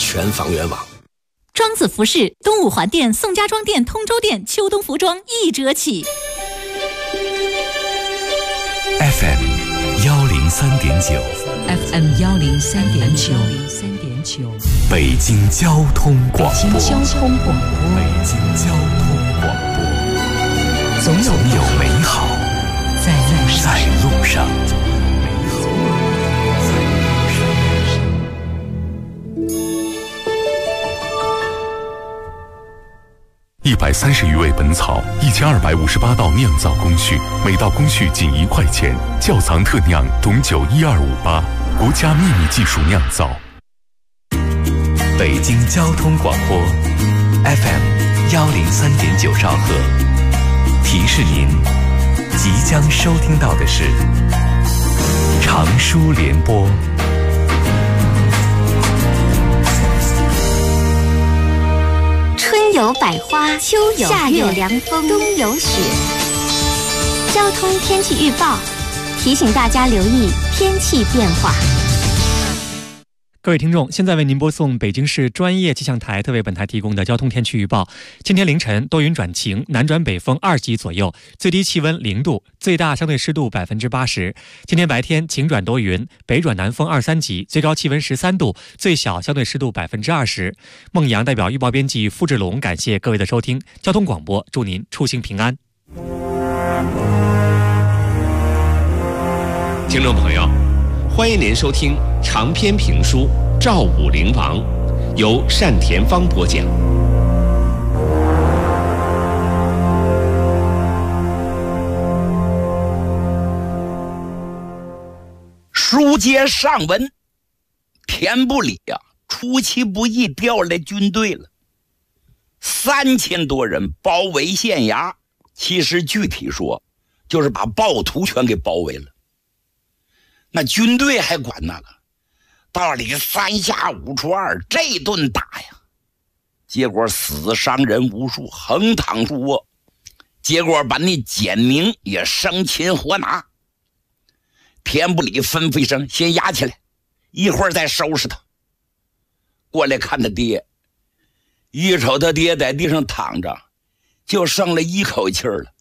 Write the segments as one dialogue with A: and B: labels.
A: 全房源网。
B: 庄子服饰东五环店、宋家庄店、通州店秋冬服装1折起。
C: FM 103.9
D: FM 103.9
C: 北京交通广播。
D: 北京交通广播，总有美好在路上。
C: 130余味本草，1258道酿造工序，每道工序仅1块钱。窖藏特酿董酒12588，国家秘密技术酿造。
E: 北京交通广播 FM 103.9兆赫，提示您即将收听到的是长舒联播。
F: 春有百花，秋有夏有凉风，冬有雪。交通天气预报提醒大家留意天气变化。
G: 各位听众，现在为您播送北京市专业气象台特为本台提供的交通天气预报。今天凌晨多云转晴，南转北风2级左右，最低气温0度，最大相对湿度80%。今天白天晴转多云，北转南风2、3级，最高气温13度，最小相对湿度20%。孟阳代表预报编辑付志龙感谢各位的收听，交通广播祝您出行平安。
A: 听众朋友，欢迎您收听长篇评书《赵武灵王》，由单田芳播讲。
H: 书接上文，田不里呀，出其不意调来军队了，3000多人包围县衙。其实具体说，就是把暴徒全给包围了。那军队还管那个，到里3下5除2，这顿打呀，结果死伤人无数，横躺竖卧，结果把那简明也生擒活拿。田不里吩咐一声，先押起来，一会儿再收拾他。过来看他爹，一瞅他爹在地上躺着，就剩了一口气了。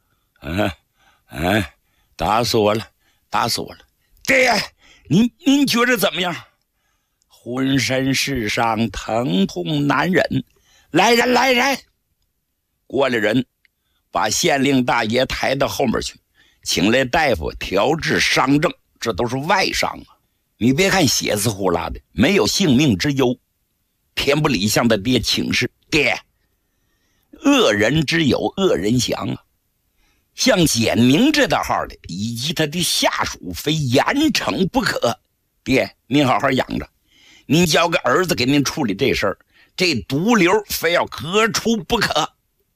H: 打死我了，打死我了。爹，您觉着怎么样？浑身是伤，疼痛难忍。来人！过来人，把县令大爷抬到后面去，请来大夫调治伤症。这都是外伤啊！你别看血丝呼啦的，没有性命之忧。田不里向他爹请示：爹，恶人之有恶人降啊！像简明这道号的以及他的下属，非严惩不可。爹，您好好养着，您交个儿子给您处理这事儿，这毒瘤非要革除不可。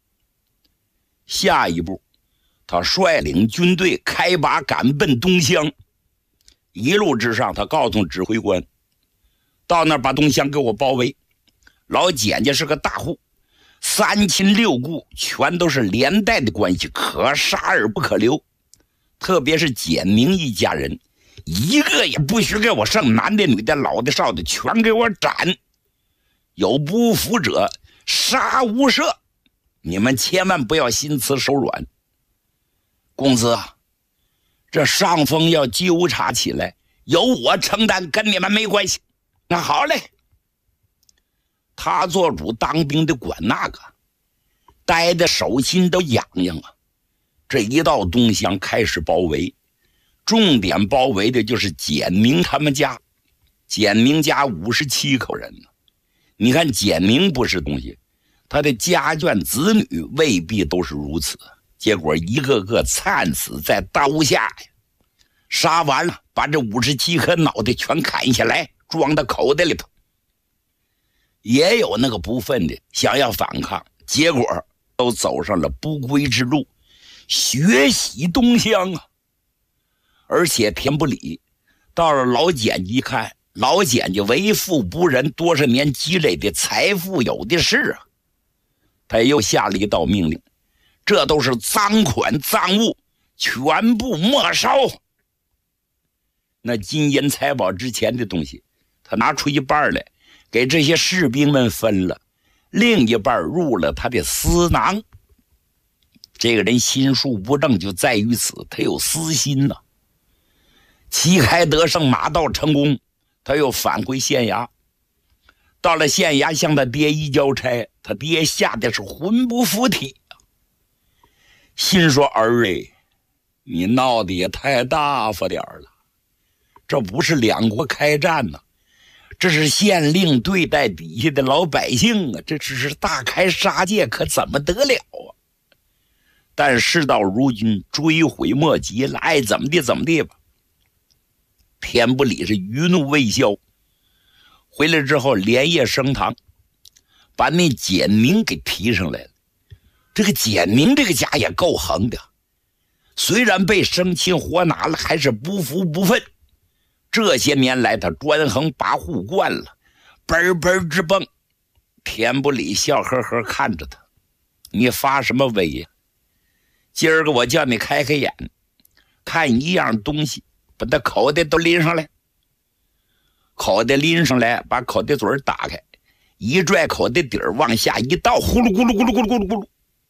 H: 下一步，他率领军队开拔赶奔东乡。一路之上，他告诉指挥官，到那儿把东乡给我包围。老简家是个大户，3亲6故全都是连带的关系，可杀而不可留。特别是简明一家人，一个也不许给我剩，男的女的老的少的全给我斩，有不服者杀无赦。你们千万不要心慈手软。公子，这上峰要纠察起来，由我承担，跟你们没关系。那好嘞。他做主当兵的管那个，待的手心都痒痒啊。这一到东乡开始包围，重点包围的就是简明他们家。简明家57口人呢。你看简明不是东西，他的家眷子女未必都是如此，结果一个个惨死在刀下呀。杀完了，把这57颗脑袋全砍下来，装到口袋里头。也有那个不忿的想要反抗，结果都走上了不归之路，血洗东乡啊！而且田不里到了老简家一看，老简家为富不仁，多少年积累的财富有的是啊。他又下了一道命令，这都是赃款赃物，全部没收。那金银财宝之前的东西，他拿出一半来给这些士兵们分了，另一半入了他的私囊。这个人心术不正就在于此，他有私心呢。旗开得胜，马到成功，他又返回县衙。到了县衙向他爹一交差，他爹吓得是魂不附体，心说儿哎，你闹得也太大发点了，这不是两国开战呢，这是县令对待底下的老百姓啊，这只是大开杀戒，可怎么得了啊？但事到如今，追悔莫及了，爱怎么地怎么地吧。田不理是余怒未消，回来之后连夜升堂，把那简宁给提上来了。这个简宁这个家也够横的，虽然被生擒活拿了，还是不服不忿。这些年来他专横跋扈惯了，奔奔直蹦。田不理笑呵呵看着他，你发什么威呀？今儿个我叫你开开眼，看一样东西，把他口袋都拎上来。口袋拎上来，把口袋嘴打开，一拽口袋底儿往下一倒，呼噜咕噜咕噜咕噜咕噜咕噜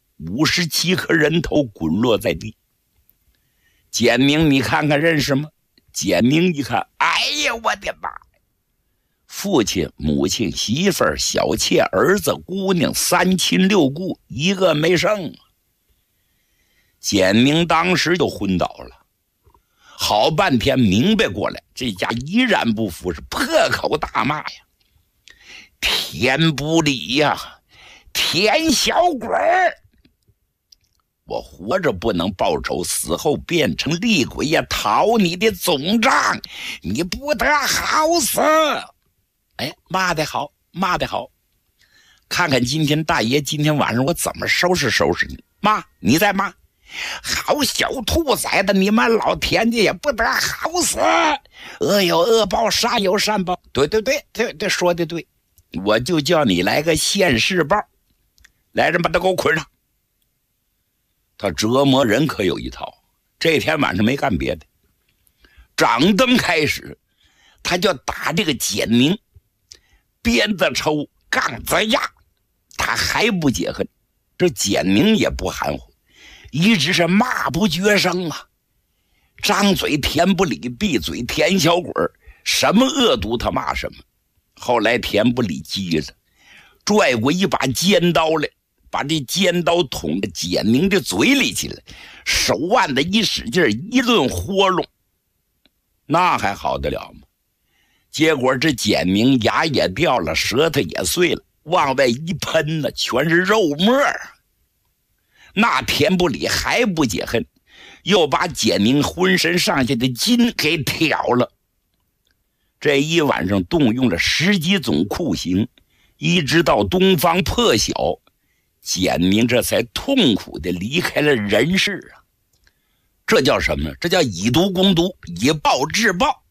H: ，57颗人头滚落在地。简明你看看认识吗？简明一看，哎呀我的妈！父亲、母亲、媳妇儿、小妾、儿子、姑娘，3亲6故，一个没剩。简明当时就昏倒了，好半天明白过来，这家依然不服，是破口大骂呀：田不理呀，田小鬼儿！我活着不能报仇，死后变成厉鬼也讨你的总账，你不得好死！哎，骂得好，骂得好！看看今天大爷今天晚上我怎么收拾收拾你！骂，你再骂！好小兔崽子，你们老田家也不得好死！恶有恶报，善有善报。对，说的对，我就叫你来个现世报，来人把他给我捆上。他折磨人可有一套，这天晚上没干别的，掌灯开始，他就打这个简明，鞭子抽，杠子压，他还不解恨。这简明也不含糊，一直是骂不绝声啊，张嘴田不理，闭嘴田小鬼，什么恶毒他骂什么。后来田不理急了，拽过一把尖刀来，把这尖刀捅到简明的嘴里去了，手腕子一使劲，一顿豁弄，那还好得了吗？结果这简明牙也掉了，舌头也碎了，往外一喷呢，全是肉沫。那田不理还不解恨，又把简明浑身上下的筋给挑了。这一晚上动用了10几种酷刑，一直到东方破晓，简明这才痛苦地离开了人世啊！这叫什么？这叫以毒攻毒，以暴制暴。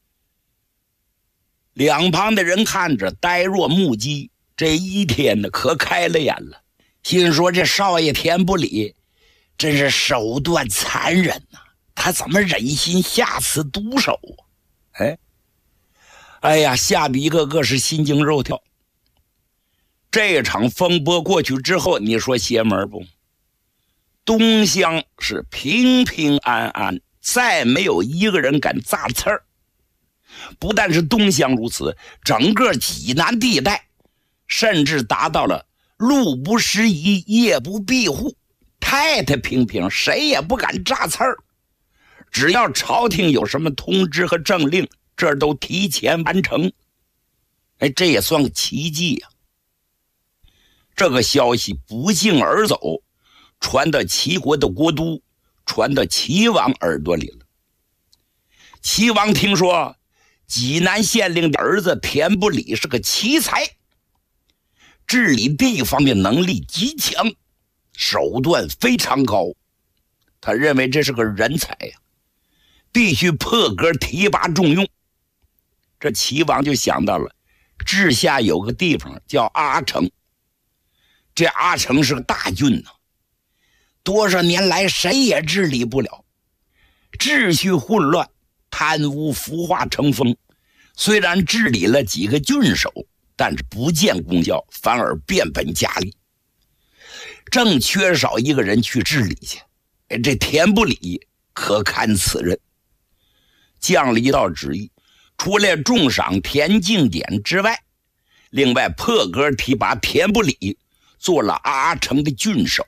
H: 两旁的人看着呆若木鸡，这一天呢可开了眼了，心说这少爷田不理真是手段残忍呐，他怎么忍心下此毒手啊？哎呀，吓得一个个是心惊肉跳。这场风波过去之后，你说邪门不？东乡是平平安安，再没有一个人敢砸刺儿。不但是东乡如此，整个济南地带甚至达到了路不拾遗，夜不闭户，太太平平，谁也不敢炸刺儿。只要朝廷有什么通知和政令，这都提前完成。这也算个奇迹呀！这个消息不胫而走，传到齐国的国都，传到齐王耳朵里了。齐王听说济南县令的儿子田不理是个奇才，治理地方的能力极强，手段非常高，他认为这是个人才呀，必须破格提拔重用。这齐王就想到了治下有个地方叫阿城，这阿城是个大郡多少年来谁也治理不了，秩序混乱，贪污腐化成风。虽然治理了几个郡守， 但是不见功效，反而变本加厉。正缺少一个人去治理去，这田不理可堪此任。降了一道旨意，除了重赏田敬典之外，另外破格提拔田不理做了阿城的郡守。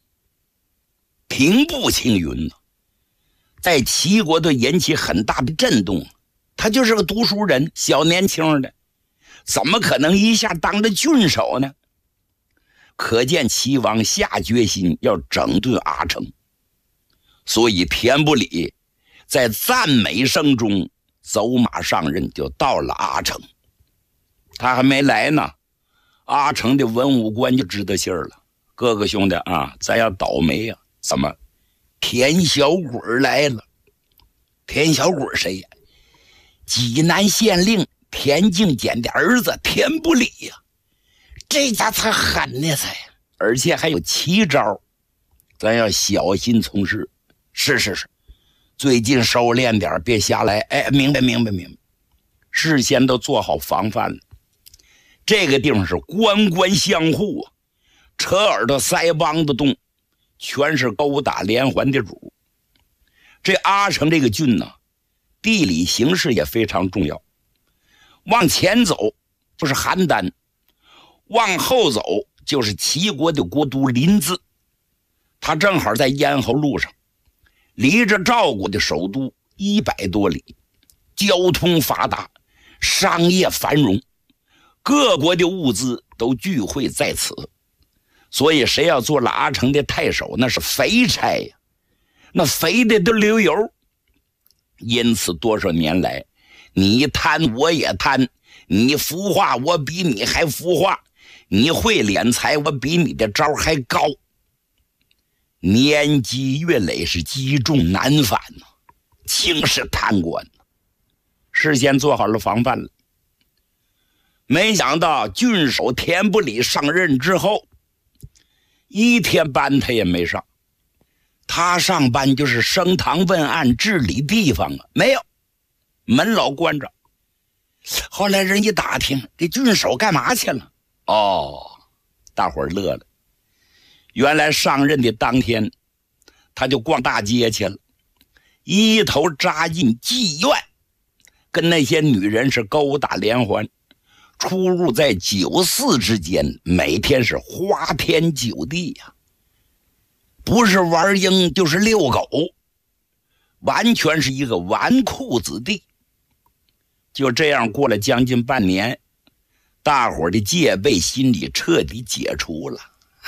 H: 平步青云呢，在齐国都引起很大的震动。他就是个读书人，小年轻的，怎么可能一下当了郡守呢？可见齐王下决心要整顿阿城，所以田不理在赞美声中走马上任，就到了阿城。他还没来呢，阿城的文武官就知道信儿了。哥哥兄弟啊，咱要倒霉呀！怎么？田小鬼来了。田小鬼谁呀？济南县令田敬简的儿子田不理呀。这家才狠呢才，而且还有奇招，咱要小心从事。是，最近收敛点，别瞎来。明白。事先都做好防范了。这个地方是官官相护啊，扯耳朵腮帮子动，全是勾打连环的主。这阿城这个郡呢，地理形势也非常重要。往前走就是邯郸，往后走就是齐国的国都临淄，它正好在咽喉路上，离着赵国的首都100多里，交通发达，商业繁荣，各国的物资都聚会在此。所以谁要做了阿城的太守，那是肥差呀，那肥的都流油。因此多少年来，你贪我也贪，你孵化我比你还孵化，你会敛财我比你的招还高。年积月累，是积重难返呐，轻视贪官。事先做好了防范了。没想到郡守田不理上任之后，一天班他也没上。他上班就是升堂问案，治理地方啊，没有，门老关着。后来人一打听，这郡守干嘛去了？大伙儿乐了。原来上任的当天，他就逛大街去了，一头扎进妓院，跟那些女人是勾打连环，出入在酒肆之间，每天是花天酒地呀，不是玩鹰就是遛狗，完全是一个纨绔子弟。就这样过了将近半年，大伙的戒备心理彻底解除了。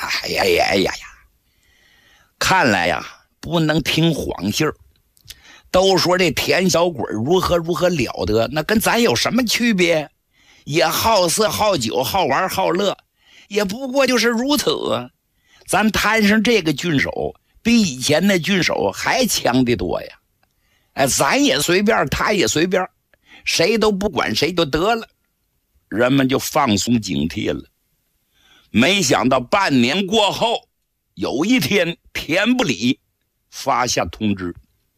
H: 看来呀，不能听谎信儿。都说这田小鬼如何了得，那跟咱有什么区别？也好色好酒好玩好乐，也不过就是如此。咱摊上这个郡守，比以前那郡守还强得多呀。咱也随便，他也随便，谁都不管谁就得了。人们就放松警惕了。没想到半年过后，有一天田不理发下通知，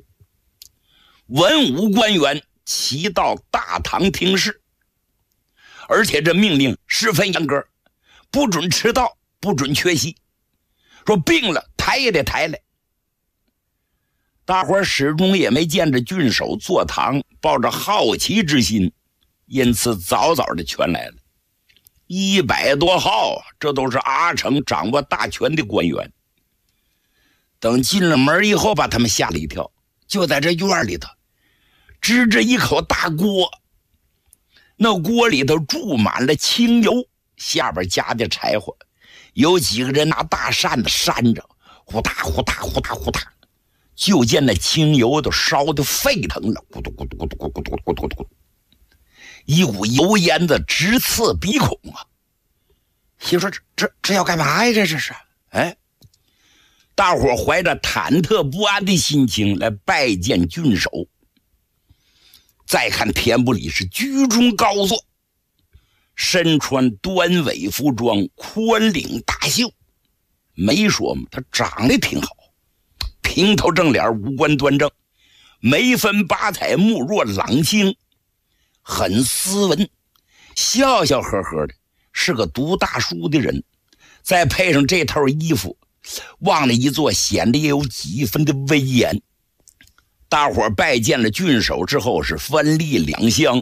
H: 文武官员齐到大堂听事，而且这命令十分严格，不准迟到，不准缺席，说病了抬也得抬来。大伙儿始终也没见着郡守坐堂，抱着好奇之心，因此早早的全来了。100多号，这都是阿城掌握大权的官员。等进了门以后，把他们吓了一跳。就在这院里头，支着一口大锅，那锅里头注满了清油，下边加的柴火，有几个人拿大扇子扇着，呼嗒呼嗒呼嗒呼嗒，就见那清油都烧得沸腾了，咕嘟咕嘟咕嘟咕嘟咕嘟咕嘟，一股油烟子直刺鼻孔啊！心说这要干嘛呀？这是大伙怀着忐忑不安的心情来拜见郡守。再看田不理是居中高坐，身穿端尾服装，宽领大袖。没说嘛，他长得挺好，平头正脸，五官端正，眉分八彩，目若朗星，很斯文， 笑笑呵呵的，是个读大书的人，再配上这套衣服，往那一坐，显得也有几分的威严。大伙拜见了郡守之后，是分立两厢。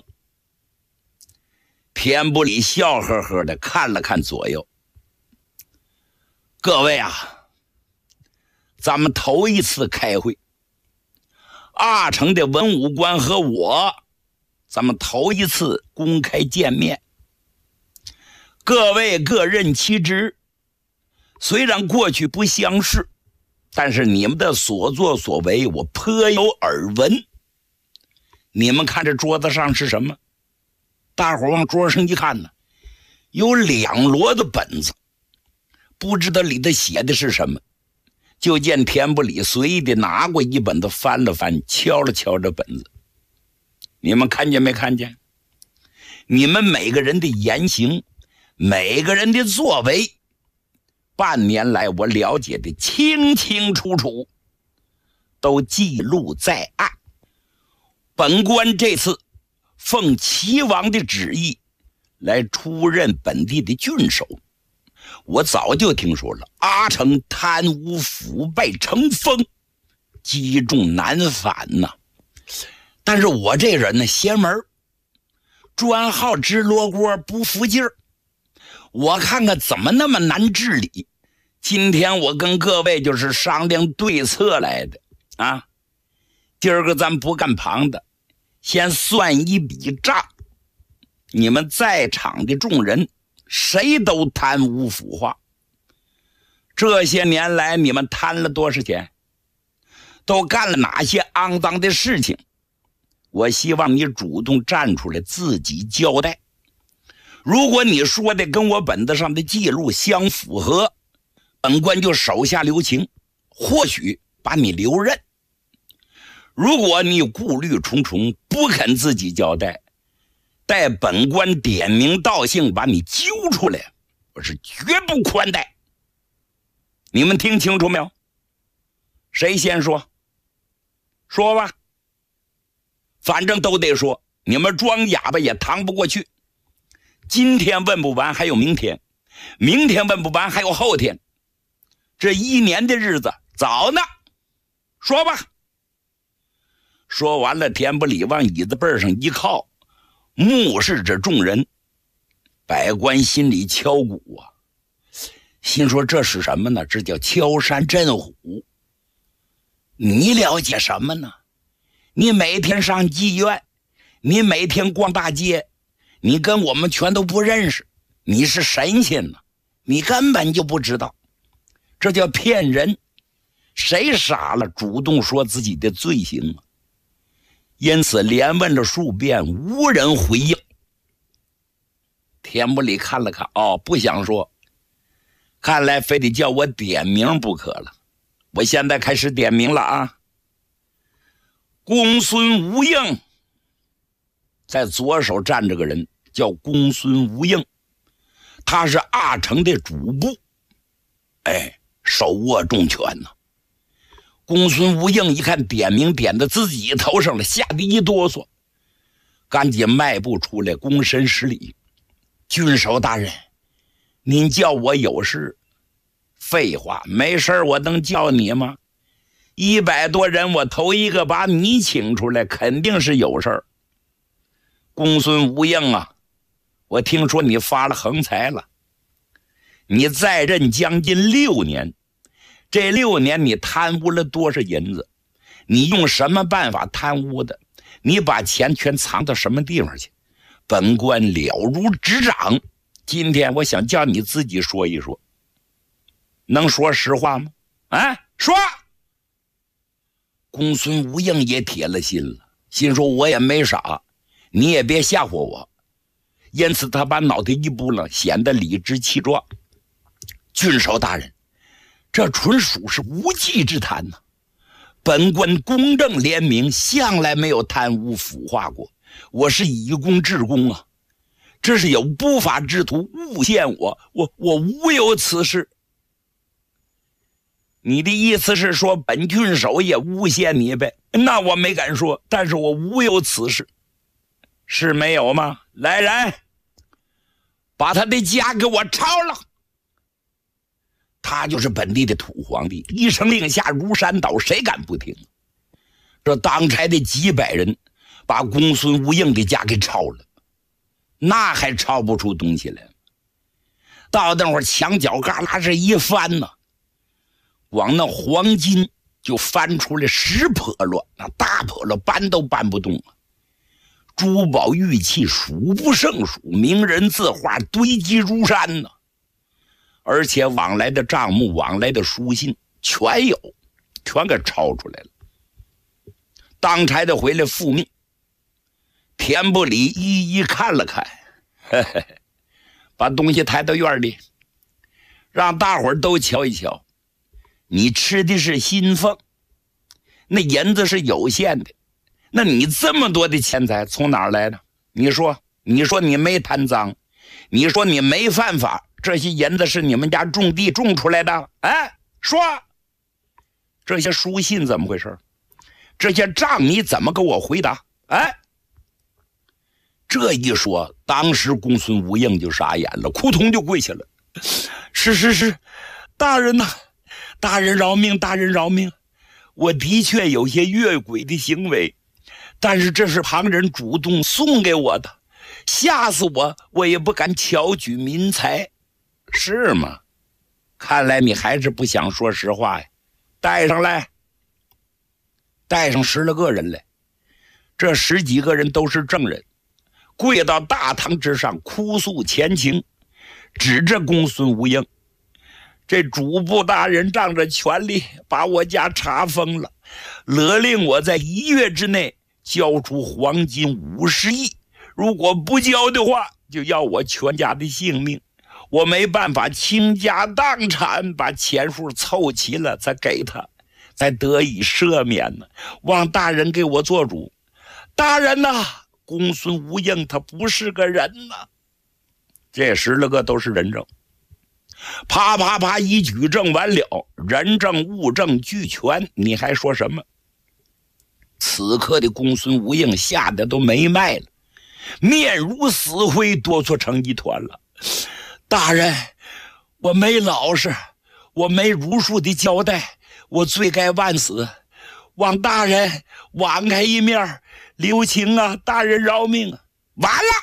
H: 田不里笑呵呵的看了看左右，各位啊，咱们头一次开会，阿城的文武官和我，咱们头一次公开见面，各位各任其职，虽然过去不相识，但是你们的所作所为我颇有耳闻。你们看这桌子上是什么？大伙往桌上一看呢，有2摞的本子，不知道里头写的是什么。就见田不里随意的拿过一本子，翻了翻，敲了敲这本子。你们看见没看见？你们每个人的言行，每个人的作为，半年来我了解的清清楚楚，都记录在案。本官这次奉齐王的旨意来出任本地的郡守，我早就听说了阿城贪污腐败成风，积重难返呐。但是我这人呢，邪门，专好吃罗锅不服劲儿，我看看怎么那么难治理。今天我跟各位就是商量对策来的啊。今儿个咱不干旁的，先算一笔账。你们在场的众人谁都贪污腐化，这些年来你们贪了多少钱，都干了哪些肮脏的事情，我希望你主动站出来自己交代。如果你说的跟我本子上的记录相符合，本官就手下留情，或许把你留任。如果你顾虑重重，不肯自己交代，待本官点名道姓把你揪出来，我是绝不宽待。你们听清楚没有？谁先说？说吧。反正都得说，你们装哑巴也扛不过去。今天问不完还有明天，明天问不完还有后天，这1年的日子早呢。说吧。说完了，田不里往椅子背上一靠，目视着众人。百官心里敲鼓啊，心说这是什么呢？这叫敲山震虎。你了解什么呢？你每天上妓院，你每天逛大街，你跟我们全都不认识，你是神仙呢，你根本就不知道，这叫骗人。谁傻了主动说自己的罪行啊？因此连问了数遍，无人回应。田不里看了看，不想说，看来非得叫我点名不可了。我现在开始点名了啊。公孙无应，在左手站着个人叫公孙无应，他是阿城的主簿，手握重权呢。公孙无应一看点名点到自己头上了，吓得一哆嗦，赶紧迈步出来躬身施礼。郡守大人，您叫我有事？废话，没事我能叫你吗？100多人，我头一个把你请出来，肯定是有事儿。公孙无应啊，我听说你发了横财了，你在任将近6年，这6年你贪污了多少银子？你用什么办法贪污的？你把钱全藏到什么地方去？本官了如指掌。今天我想叫你自己说一说，能说实话吗？说。公孙无应也铁了心了，心说我也没傻，你也别吓唬我。因此他把脑袋一拨了，显得理直气壮。郡守大人，这纯属是无稽之谈呢。本官公正廉明，向来没有贪污腐化过，我是以公治公啊。这是有不法之徒诬陷我无有此事。你的意思是说本郡守也诬陷你呗？那我没敢说，但是我无有此事。是没有吗？来人， 把他的家给我抄了。他就是本地的土皇帝，一声令下如山倒，谁敢不听？这当差的几百人把公孙无应的家给抄了，那还抄不出东西来。到那会儿墙角旮旯是一翻呢，光那黄金就翻出来10笸箩，那大笸箩搬都搬不动啊！珠宝玉器数不胜数，名人字画堆积如山呢。而且往来的账目、往来的书信全有，全给抄出来了。当差的回来复命，田不里一一看了看，嘿嘿，把东西抬到院里，让大伙儿都瞧一瞧。你吃的是新凤，那银子是有限的，那你这么多的钱财从哪儿来的？你说你没贪赃，你说你没犯法，这些银子是你们家种地种出来的？哎，说这些书信怎么回事？这些账你怎么给我回答？哎，这一说，当时公孙无应就傻眼了，扑通就跪下了。是，大人呐，大人饶命，大人饶命！我的确有些越轨的行为，但是这是旁人主动送给我的，吓死我也不敢巧举民财。是吗？看来你还是不想说实话呀。带上来，带上10来个人来，这10几个人都是证人，跪到大堂之上哭诉前情，指着公孙无应，这主簿大人仗着权力把我家查封了，勒令我在1月之内交出黄金50亿，如果不交的话就要我全家的性命。我没办法倾家荡产把钱数凑齐了才给他，才得以赦免呢。望大人给我做主。大人呐，公孙无应他不是个人呐。这10来个都是人证，啪啪啪一举证完了，人证物证俱全，你还说什么？此刻的公孙无应吓得都没脉了，面如死灰，哆嗦成一团了。大人，我没老实，我没如数的交代，我罪该万死，望大人网开一面，留情啊！大人饶命啊！完了，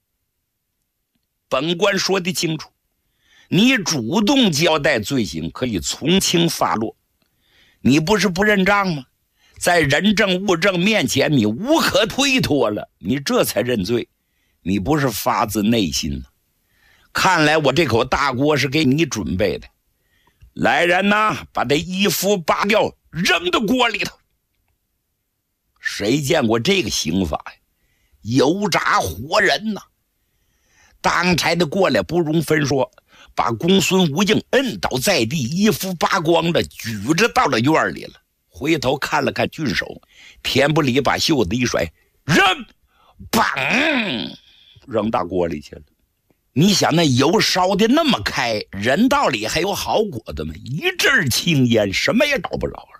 H: 本官说得清楚，你主动交代罪行可以从轻发落，你不是不认账吗？在人证物证面前你无可推脱了，你这才认罪，你不是发自内心呢。看来我这口大锅是给你准备的。来人呐，把这衣服扒掉，扔到锅里头。谁见过这个刑法呀？油炸活人呐！当差的过来不容分说，把公孙无应摁倒在地，衣服扒光了，举着到了院里了。回头看了看郡守，田不里把袖子一甩，扔，砰，扔大锅里去了。你想那油烧的那么开，人道里还有好果子吗？一阵青烟，什么也找不着了。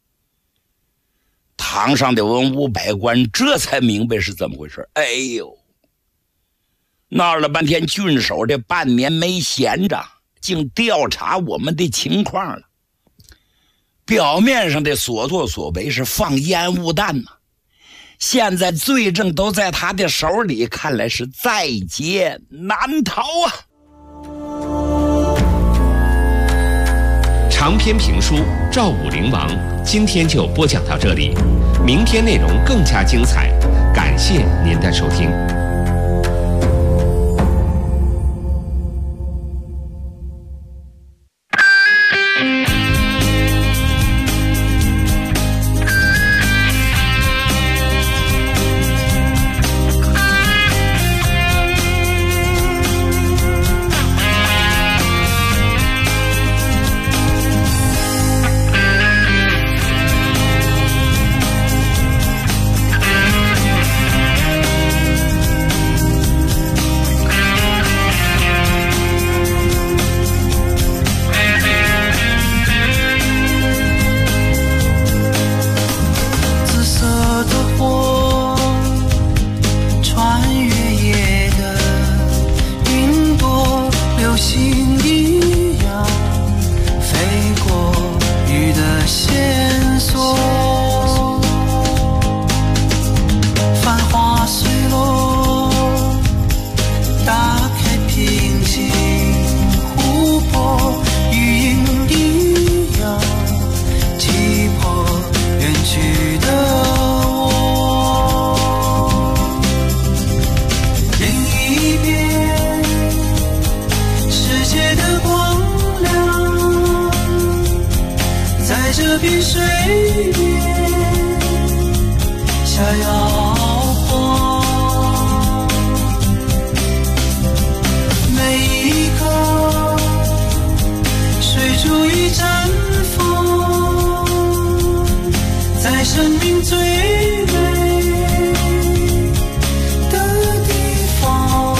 H: 堂上的文武百官这才明白是怎么回事。哎呦，闹了半天，郡守这半年没闲着，竟调查我们的情况了。表面上的所作所为是放烟雾弹呐，现在罪证都在他的手里，看来是在劫难逃啊！
A: 长篇评书《赵武灵王》今天就播讲到这里，明天内容更加精彩，感谢您的收听。
I: 一样飞过雨的线索，繁花碎落，打开平静湖泊，余音一样击破远去的我。另一边，世界的光亮在这片水面下摇晃，每一刻水珠已绽放在生命最美的地方。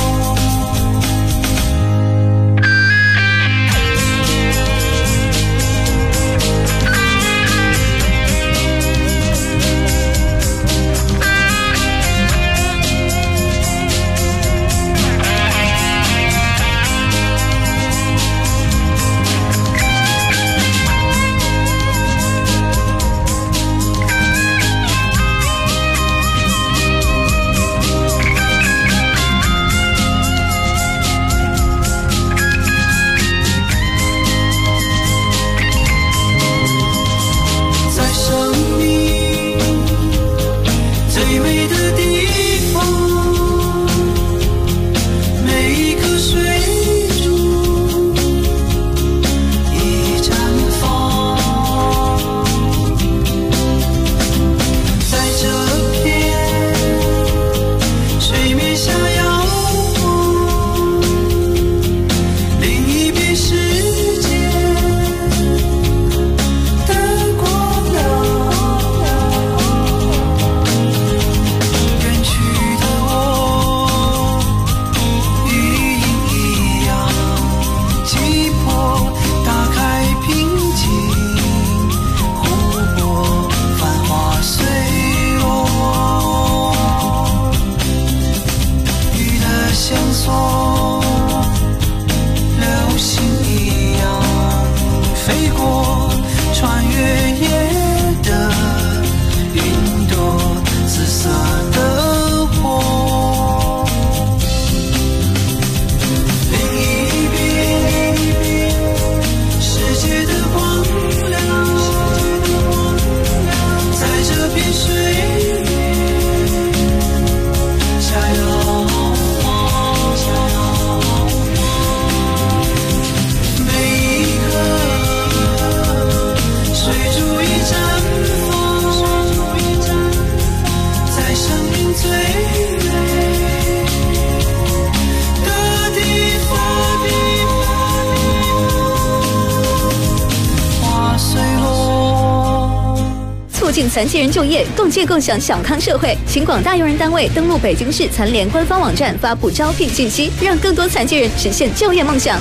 B: 促进残疾人就业，共建共享小康社会。请广大用人单位登录北京市残联官方网站发布招聘信息，让更多残疾人实现就业梦想。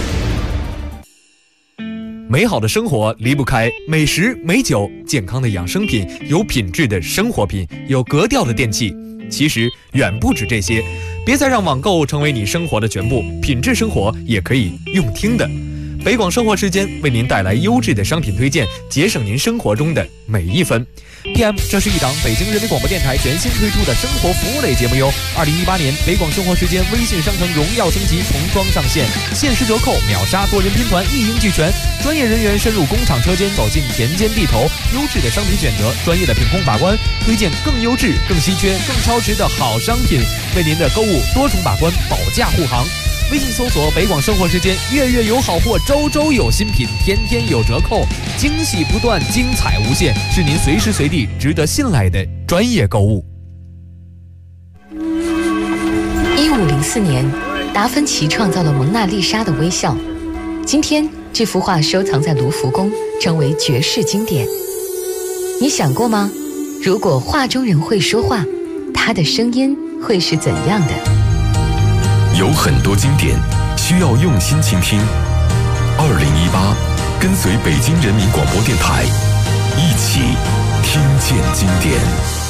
J: 美好的生活离不开美食美酒，健康的养生品，有品质的生活品，有格调的电器。其实远不止这些，别再让网购成为你生活的全部，品质生活也可以用听的。北广生活时间为您带来优质的商品推荐，节省您生活中的每一分。PM， 这是一档北京人民广播电台全新推出的生活服务类节目哟。2018年北广生活时间微信商城荣耀升级，重装上线，限时折扣，秒杀多人拼团，一应俱全。专业人员深入工厂车间，走进田间地头，优质的商品选择，专业的品控把关，推荐更优质、更稀缺、更超值的好商品，为您的购物多重把关，保驾护航。微信搜索北广生活时间，月月有好货，周周有新品，天天有折扣，惊喜不断，精彩无限，是您随时随地值得信赖的专业购物。
K: 1504年，达芬奇创造了蒙娜丽莎的微笑。今天，这幅画收藏在卢浮宫，成为绝世经典。你想过吗？如果画中人会说话，他的声音会是怎样的？
C: 有很多经典需要用心倾听。2018，跟随北京人民广播电台，一起听见经典。